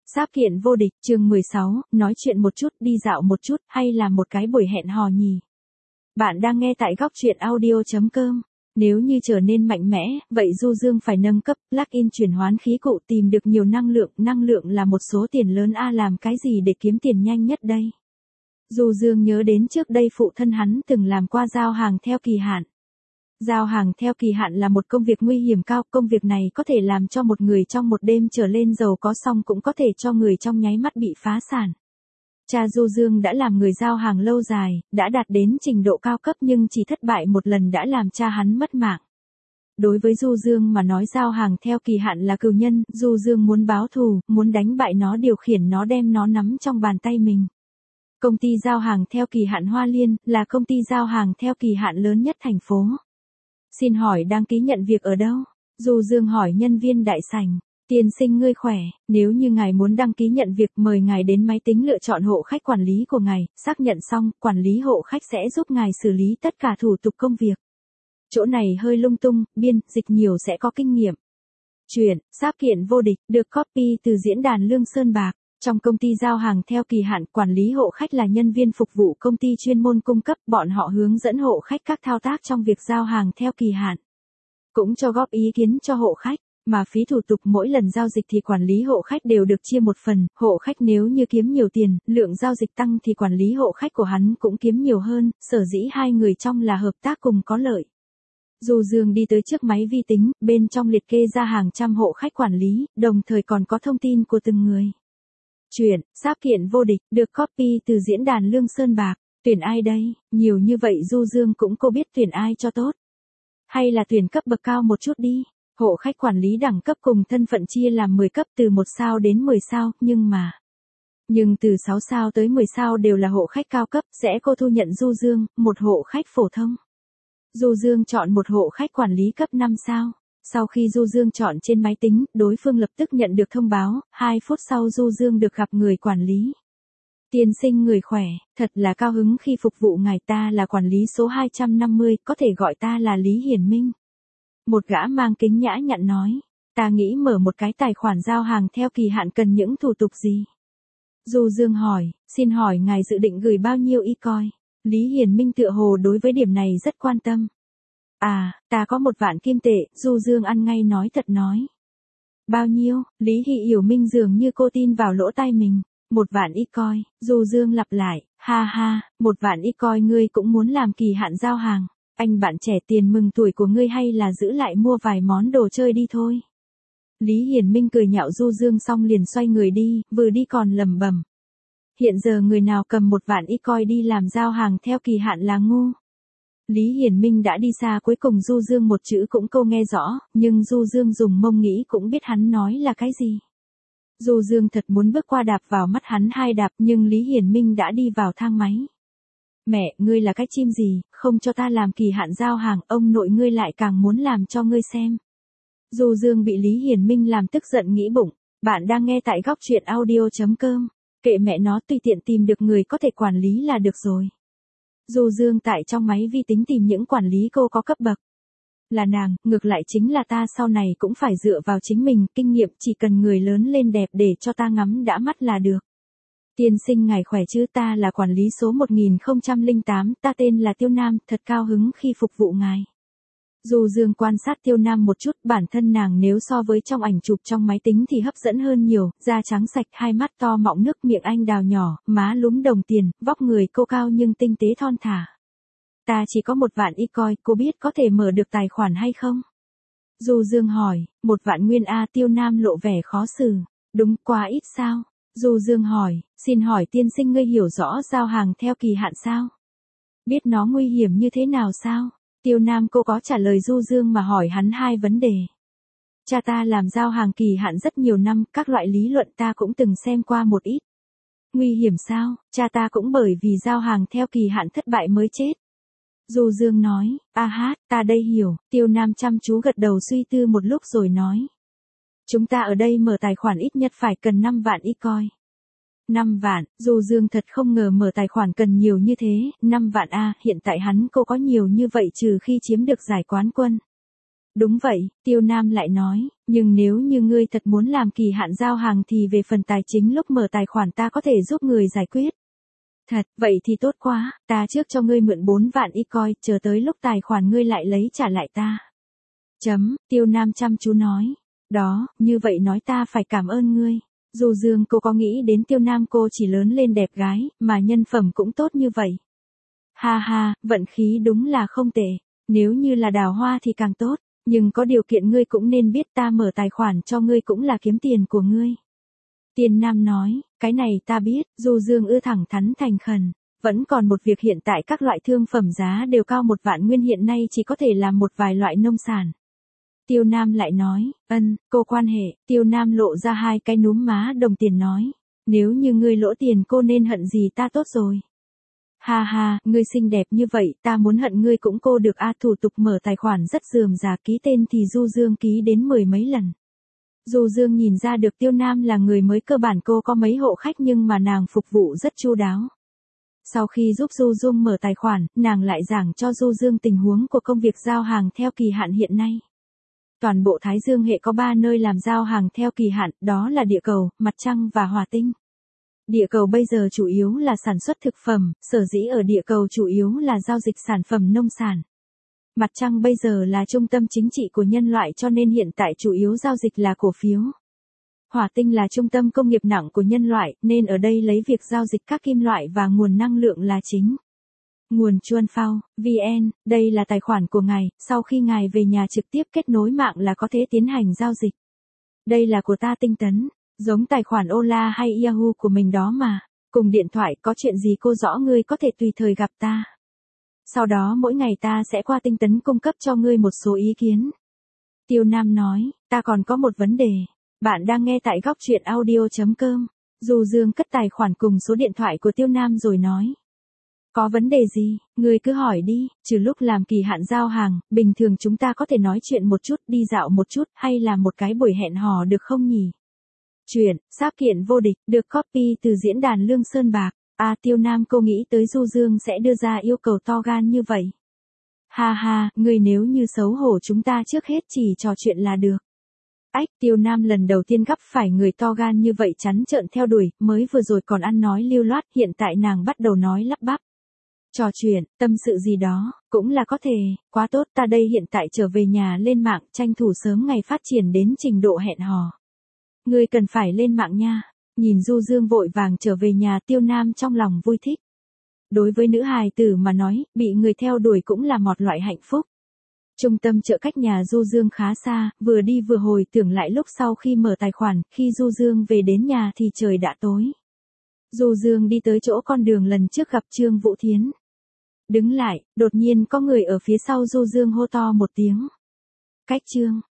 Sáp kiện vô địch, chương 16, nói chuyện một chút, đi dạo một chút, hay là một cái buổi hẹn hò nhỉ? Bạn đang nghe tại góc truyện audio.com. Nếu như trở nên mạnh mẽ, vậy Du Dương phải nâng cấp, plug-in chuyển hoán khí cụ tìm được nhiều năng lượng là một số tiền lớn làm cái gì để kiếm tiền nhanh nhất đây? Du Dương nhớ đến trước đây phụ thân hắn từng làm qua giao hàng theo kỳ hạn. Giao hàng theo kỳ hạn là một công việc nguy hiểm cao, công việc này có thể làm cho một người trong một đêm trở lên giàu có, xong cũng có thể cho người trong nháy mắt bị phá sản. Cha Du Dương đã làm người giao hàng lâu dài, đã đạt đến trình độ cao cấp nhưng chỉ thất bại một lần đã làm cha hắn mất mạng. Đối với Du Dương mà nói, giao hàng theo kỳ hạn là cừu nhân, Du Dương muốn báo thù, muốn đánh bại nó, điều khiển nó, đem nó nắm trong bàn tay mình. Công ty giao hàng theo kỳ hạn Hoa Liên là công ty giao hàng theo kỳ hạn lớn nhất thành phố. Xin hỏi đăng ký nhận việc ở đâu? Du Dương hỏi nhân viên đại sảnh. Tiên sinh ngươi khỏe, nếu như ngài muốn đăng ký nhận việc, mời ngài đến máy tính lựa chọn hộ khách quản lý của ngài, xác nhận xong, quản lý hộ khách sẽ giúp ngài xử lý tất cả thủ tục công việc. Chỗ này hơi lung tung, biên dịch nhiều sẽ có kinh nghiệm. Chuyện, sáp kiện vô địch, được copy từ diễn đàn Lương Sơn Bạc. Trong công ty giao hàng theo kỳ hạn, quản lý hộ khách là nhân viên phục vụ công ty chuyên môn cung cấp, bọn họ hướng dẫn hộ khách các thao tác trong việc giao hàng theo kỳ hạn. Cũng cho góp ý kiến cho hộ khách, mà phí thủ tục mỗi lần giao dịch thì quản lý hộ khách đều được chia một phần, hộ khách nếu như kiếm nhiều tiền, lượng giao dịch tăng thì quản lý hộ khách của hắn cũng kiếm nhiều hơn, sở dĩ hai người trong là hợp tác cùng có lợi. Du Dương đi tới trước máy vi tính, bên trong liệt kê ra hàng trăm hộ khách quản lý, đồng thời còn có thông tin của từng người. Chuyện, sáp kiện vô địch, được copy từ diễn đàn Lương Sơn Bạc. Tuyển ai đây? Nhiều như vậy Du Dương cũng cô biết tuyển ai cho tốt. Hay là tuyển cấp bậc cao một chút đi. Hộ khách quản lý đẳng cấp cùng thân phận chia làm 10 cấp từ 1 sao đến 10 sao, nhưng từ 6 sao tới 10 sao đều là hộ khách cao cấp, sẽ cô thu nhận Du Dương, một hộ khách phổ thông. Du Dương chọn một hộ khách quản lý cấp 5 sao. Sau khi Du Dương chọn trên máy tính, đối phương lập tức nhận được thông báo, 2 phút sau Du Dương được gặp người quản lý. Tiên sinh người khỏe, thật là cao hứng khi phục vụ ngài, ta là quản lý số 250, có thể gọi ta là Lý Hiển Minh. Một gã mang kính nhã nhặn nói, ta nghĩ mở một cái tài khoản giao hàng theo kỳ hạn cần những thủ tục gì? Du Dương hỏi, xin hỏi ngài dự định gửi bao nhiêu e-coin? Lý Hiển Minh tựa hồ đối với điểm này rất quan tâm. Ta có 1 vạn kim tệ, Du Dương ăn ngay nói thật nói. Bao nhiêu? Lý Hiểu Minh dường như cô tin vào lỗ tai mình. 1 vạn e-coin, Du Dương lặp lại, ha, 1 vạn e-coin ngươi cũng muốn làm kỳ hạn giao hàng. Anh bạn trẻ, tiền mừng tuổi của ngươi hay là giữ lại mua vài món đồ chơi đi thôi. Lý Hiển Minh cười nhạo Du Dương xong liền xoay người đi, vừa đi còn lẩm bẩm. Hiện giờ người nào cầm 1 vạn e-coin đi làm giao hàng theo kỳ hạn là ngu. Lý Hiển Minh đã đi xa, cuối cùng Du Dương một chữ cũng câu nghe rõ, nhưng Du Dương dùng mông nghĩ cũng biết hắn nói là cái gì. Du Dương thật muốn bước qua đạp vào mắt hắn 2 đạp, nhưng Lý Hiển Minh đã đi vào thang máy. Mẹ, ngươi là cái chim gì, không cho ta làm kỳ hạn giao hàng, ông nội ngươi lại càng muốn làm cho ngươi xem. Du Dương bị Lý Hiển Minh làm tức giận nghĩ bụng, bạn đang nghe tại góc truyện audio.com, kệ mẹ nó, tùy tiện tìm được người có thể quản lý là được rồi. Du Dương tại trong máy vi tính tìm những quản lý cô có cấp bậc. Là nàng, ngược lại chính là ta sau này cũng phải dựa vào chính mình, kinh nghiệm, chỉ cần người lớn lên đẹp để cho ta ngắm đã mắt là được. Tiên sinh ngài khỏe chứ, ta là quản lý số 1008, ta tên là Tiêu Nam, thật cao hứng khi phục vụ ngài. Du Dương quan sát Tiêu Nam một chút, bản thân nàng nếu so với trong ảnh chụp trong máy tính thì hấp dẫn hơn nhiều, da trắng sạch, 2 mắt to mọng nước, miệng anh đào nhỏ, má lúm đồng tiền, vóc người cô cao nhưng tinh tế thon thả. Ta chỉ có 1 vạn e-coin, cô biết có thể mở được tài khoản hay không? Du Dương hỏi, 1 vạn nguyên Tiêu Nam lộ vẻ khó xử, đúng, quá ít sao? Du Dương hỏi, xin hỏi tiên sinh ngươi hiểu rõ giao hàng theo kỳ hạn sao? Biết nó nguy hiểm như thế nào sao? Tiêu Nam cô có trả lời Du Dương mà hỏi hắn 2 vấn đề. Cha ta làm giao hàng kỳ hạn rất nhiều năm, các loại lý luận ta cũng từng xem qua một ít. Nguy hiểm sao? Cha ta cũng bởi vì giao hàng theo kỳ hạn thất bại mới chết. Du Dương nói, ta đây hiểu. Tiêu Nam chăm chú gật đầu suy tư một lúc rồi nói. Chúng ta ở đây mở tài khoản ít nhất phải cần 5 vạn e-coin. 5 vạn, Du Dương thật không ngờ mở tài khoản cần nhiều như thế, 5 vạn hiện tại hắn cô có nhiều như vậy trừ khi chiếm được giải quán quân. Đúng vậy, Tiêu Nam lại nói, nhưng nếu như ngươi thật muốn làm kỳ hạn giao hàng thì về phần tài chính lúc mở tài khoản ta có thể giúp người giải quyết. Thật, vậy thì tốt quá, ta trước cho ngươi mượn 4 vạn Bitcoin, chờ tới lúc tài khoản ngươi lại lấy trả lại ta. Tiêu Nam chăm chú nói. Đó, như vậy nói ta phải cảm ơn ngươi. Du Dương cô có nghĩ đến Tiêu Nam cô chỉ lớn lên đẹp gái, mà nhân phẩm cũng tốt như vậy. Ha ha, vận khí đúng là không tệ. Nếu như là Đào Hoa thì càng tốt, nhưng có điều kiện ngươi cũng nên biết ta mở tài khoản cho ngươi cũng là kiếm tiền của ngươi. Tiên Nam nói, cái này ta biết, Du Dương thẳng thắn thành khẩn. Vẫn còn một việc hiện tại các loại thương phẩm giá đều cao 1 vạn nguyên hiện nay chỉ có thể làm một vài loại nông sản. Tiêu Nam lại nói, cô quan hệ, Tiêu Nam lộ ra 2 cái núm má đồng tiền nói. Nếu như ngươi lỗ tiền cô nên hận gì ta tốt rồi. Ha ha, ngươi xinh đẹp như vậy, ta muốn hận ngươi cũng cô được thủ tục mở tài khoản rất rườm rà, ký tên thì Du Dương ký đến 10 mấy lần. Du Dương nhìn ra được Tiêu Nam là người mới, cơ bản cô có mấy hộ khách nhưng mà nàng phục vụ rất chu đáo. Sau khi giúp Du Dương mở tài khoản, nàng lại giảng cho Du Dương tình huống của công việc giao hàng theo kỳ hạn hiện nay. Toàn bộ Thái Dương hệ có 3 nơi làm giao hàng theo kỳ hạn, đó là địa cầu, mặt trăng và hỏa tinh. Địa cầu bây giờ chủ yếu là sản xuất thực phẩm, sở dĩ ở địa cầu chủ yếu là giao dịch sản phẩm nông sản. Mặt trăng bây giờ là trung tâm chính trị của nhân loại cho nên hiện tại chủ yếu giao dịch là cổ phiếu. Hỏa tinh là trung tâm công nghiệp nặng của nhân loại, nên ở đây lấy việc giao dịch các kim loại và nguồn năng lượng là chính. Nguồn Chuan Phao, VN, đây là tài khoản của ngài, sau khi ngài về nhà trực tiếp kết nối mạng là có thể tiến hành giao dịch. Đây là của ta Tinh Tấn, giống tài khoản Ola hay Yahoo của mình đó mà. Cùng điện thoại có chuyện gì cô rõ ngươi có thể tùy thời gặp ta. Sau đó mỗi ngày ta sẽ qua Tinh Tấn cung cấp cho ngươi một số ý kiến. Tiêu Nam nói, ta còn có một vấn đề. Bạn đang nghe tại góc truyện audio.com. Du Dương cất tài khoản cùng số điện thoại của Tiêu Nam rồi nói. Có vấn đề gì, ngươi cứ hỏi đi, trừ lúc làm kỳ hạn giao hàng, bình thường chúng ta có thể nói chuyện một chút, đi dạo một chút, hay là một cái buổi hẹn hò được không nhỉ? Chuyện, sáp kiện vô địch, được copy từ diễn đàn Lương Sơn Bạc. Tiêu Nam cô nghĩ tới Du Dương sẽ đưa ra yêu cầu to gan như vậy. Ha ha, ngươi nếu như xấu hổ chúng ta trước hết chỉ trò chuyện là được. Tiêu Nam lần đầu tiên gặp phải người to gan như vậy trắng trợn theo đuổi, mới vừa rồi còn ăn nói lưu loát, hiện tại nàng bắt đầu nói lắp bắp. Trò chuyện, tâm sự gì đó, cũng là có thể, quá tốt, ta đây hiện tại trở về nhà lên mạng, tranh thủ sớm ngày phát triển đến trình độ hẹn hò. Ngươi cần phải lên mạng nha. Nhìn Du Dương vội vàng trở về nhà, Tiêu Nam trong lòng vui thích. Đối với nữ hài tử mà nói, bị người theo đuổi cũng là một loại hạnh phúc. Trung tâm chợ cách nhà Du Dương khá xa, vừa đi vừa hồi tưởng lại lúc sau khi mở tài khoản, khi Du Dương về đến nhà thì trời đã tối. Du Dương đi tới chỗ con đường lần trước gặp Trương Vũ Thiến. Đứng lại, đột nhiên có người ở phía sau Du Dương hô to một tiếng. Cách Trương,